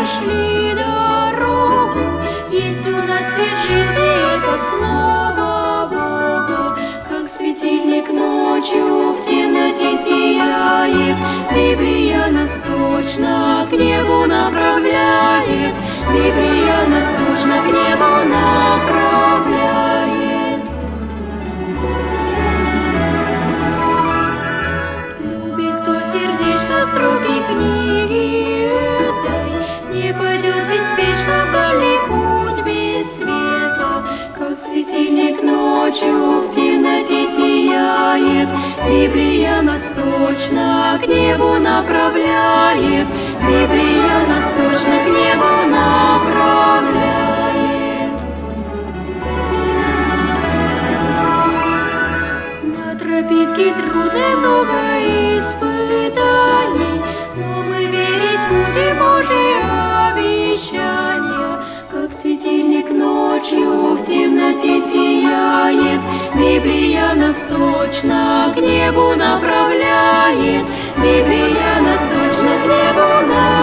нашли дорогу. Есть у нас свет жизни, это слово Бога. Как светильник ночью в темноте сияет, Библия нас точно к небу направляет. Библия нас точно к небу направляет. Любит кто сердечно строки книги этой, не пойдет беспечно вдали путь без света. Как светильник ночью в темноте сияет, Библия нас точно к небу направляет. Библия нас точно к небу направляет. На тропинке трудной много испытаний, но мы верить будем Божьи обещания. Как светильник ночью в темноте сияет, Библия нас точно к небу направляет. Библия нас точно к небу направляет.